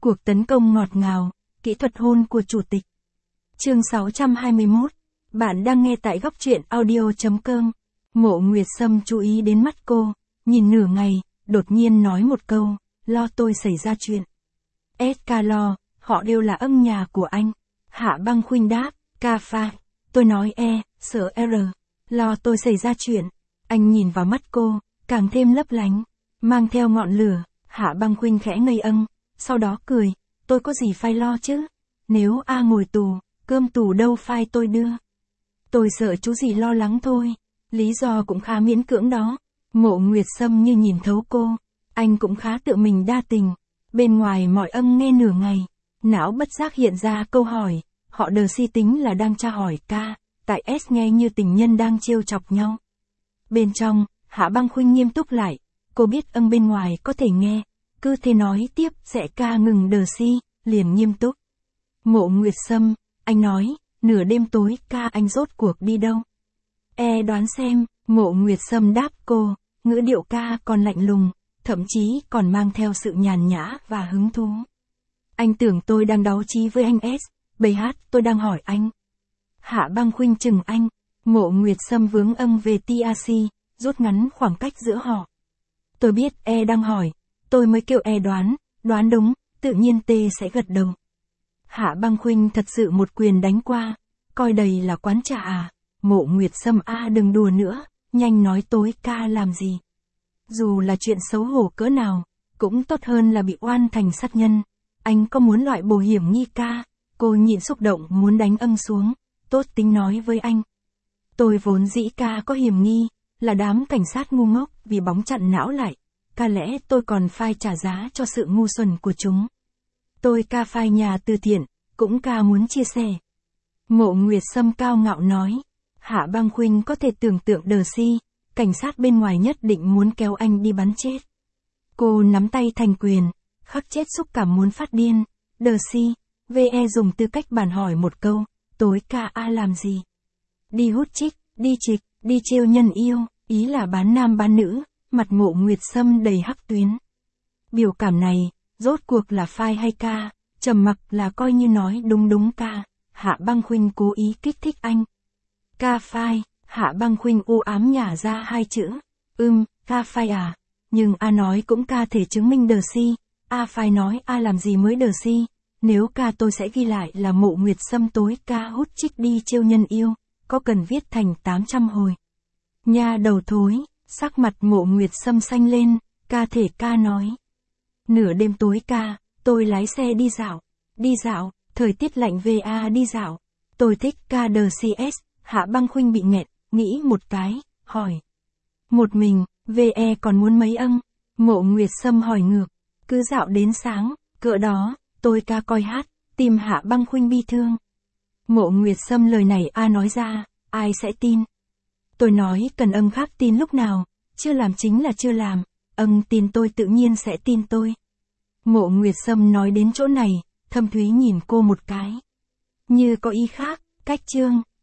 Cuộc tấn công ngọt ngào, kỹ thuật hôn của chủ tịch. Chương 621. Bạn đang nghe tại góc truyện audio.com. Mộ Nguyệt Sâm chú ý đến mắt cô, nhìn nửa ngày, đột nhiên nói một câu, lo tôi xảy ra chuyện. SK lo, họ đều là ân nhà của anh. Hạ Băng Khuynh đáp, ca pha. Tôi nói sợ R. Lo tôi xảy ra chuyện. Anh nhìn vào mắt cô, càng thêm lấp lánh, mang theo ngọn lửa. Hạ Băng Khuynh khẽ ngây sau đó cười, tôi có gì phải lo chứ? Nếu A ngồi tù, cơm tù đâu phải tôi đưa. Tôi sợ chú gì lo lắng thôi. Lý do cũng khá miễn cưỡng đó. Mộ Nguyệt Sâm như nhìn thấu cô. Anh cũng khá tự mình đa tình. Bên ngoài mọi âm nghe nửa ngày. Não bất giác hiện ra câu hỏi. Họ đờ si tính là đang tra hỏi ca. Tại S nghe như tình nhân đang trêu chọc nhau. Bên trong, Hạ Băng Khuynh nghiêm túc lại. Cô biết bên ngoài có thể nghe. Cứ thế nói tiếp sẽ ca ngừng đờ si, liền nghiêm túc. Mộ Nguyệt Sâm, anh nói, nửa đêm tối ca anh rốt cuộc đi đâu? Đoán xem, Mộ Nguyệt Sâm đáp cô, ngữ điệu ca còn lạnh lùng, thậm chí còn mang theo sự nhàn nhã và hứng thú. Anh tưởng tôi đang đấu trí với anh S, bầy hát tôi đang hỏi anh. Hạ Băng Khuynh chừng anh, Mộ Nguyệt Sâm vướng về TRC, rút ngắn khoảng cách giữa họ. Tôi biết đang hỏi. Tôi mới kêu đoán đúng, tự nhiên T sẽ gật đầu. Hạ Băng Khuynh thật sự một quyền đánh qua, coi đây là quán trà à. Mộ Nguyệt Sâm đừng đùa nữa, nhanh nói tối ca làm gì. Dù là chuyện xấu hổ cỡ nào, cũng tốt hơn là bị oan thành sát nhân. Anh có muốn loại bổ hiểm nghi ca? Cô nhịn xúc động muốn đánh xuống, tốt tính nói với anh. Tôi vốn dĩ ca có hiểm nghi, là đám cảnh sát ngu ngốc vì bóng chặn não lại. Ca lẽ tôi còn phải trả giá cho sự ngu xuẩn của chúng. Tôi ca phai nhà từ thiện, cũng ca muốn chia sẻ. Mộ Nguyệt Sâm cao ngạo nói. Hạ Băng Khuynh có thể tưởng tượng đờ si, cảnh sát bên ngoài nhất định muốn kéo anh đi bắn chết. Cô nắm tay thành quyền, khắc chết xúc cảm muốn phát điên. Đờ si, VE dùng tư cách bản hỏi một câu, tối ca làm gì? Đi hút chích, đi trịch, đi trêu nhân yêu, ý là bán nam bán nữ. Mặt Mộ Nguyệt Sâm đầy hắc tuyến. Biểu cảm này, rốt cuộc là phai hay ca, trầm mặc là coi như nói đúng ca. Hạ Băng Khuynh cố ý kích thích anh. Ca phai, Hạ Băng Khuynh u ám nhả ra hai chữ. Ca phai à, nhưng nói cũng ca thể chứng minh đờ si. Phai nói làm gì mới đờ si. Nếu ca tôi sẽ ghi lại là Mộ Nguyệt Sâm tối ca hút chích đi trêu nhân yêu, có cần viết thành 800 hồi. Nha đầu thối. Sắc mặt Mộ Nguyệt Sâm xanh lên, ca thể ca nói. Nửa đêm tối ca, tôi lái xe đi dạo, thời tiết lạnh VA đi dạo. Tôi thích ca đờ CS, Hạ Băng Khuynh bị nghẹn, nghĩ một cái, hỏi. Một mình, VE còn muốn mấy Mộ Nguyệt Sâm hỏi ngược, cứ dạo đến sáng, cỡ đó, tôi ca coi hát, tìm Hạ Băng Khuynh bi thương. Mộ Nguyệt Sâm lời này nói ra, ai sẽ tin? Tôi nói cần khác tin lúc nào, chưa làm chính là chưa làm, tin tôi tự nhiên sẽ tin tôi. Mộ Nguyệt Sâm nói đến chỗ này, thâm thúy nhìn cô một cái. Như có ý khác, cách chương.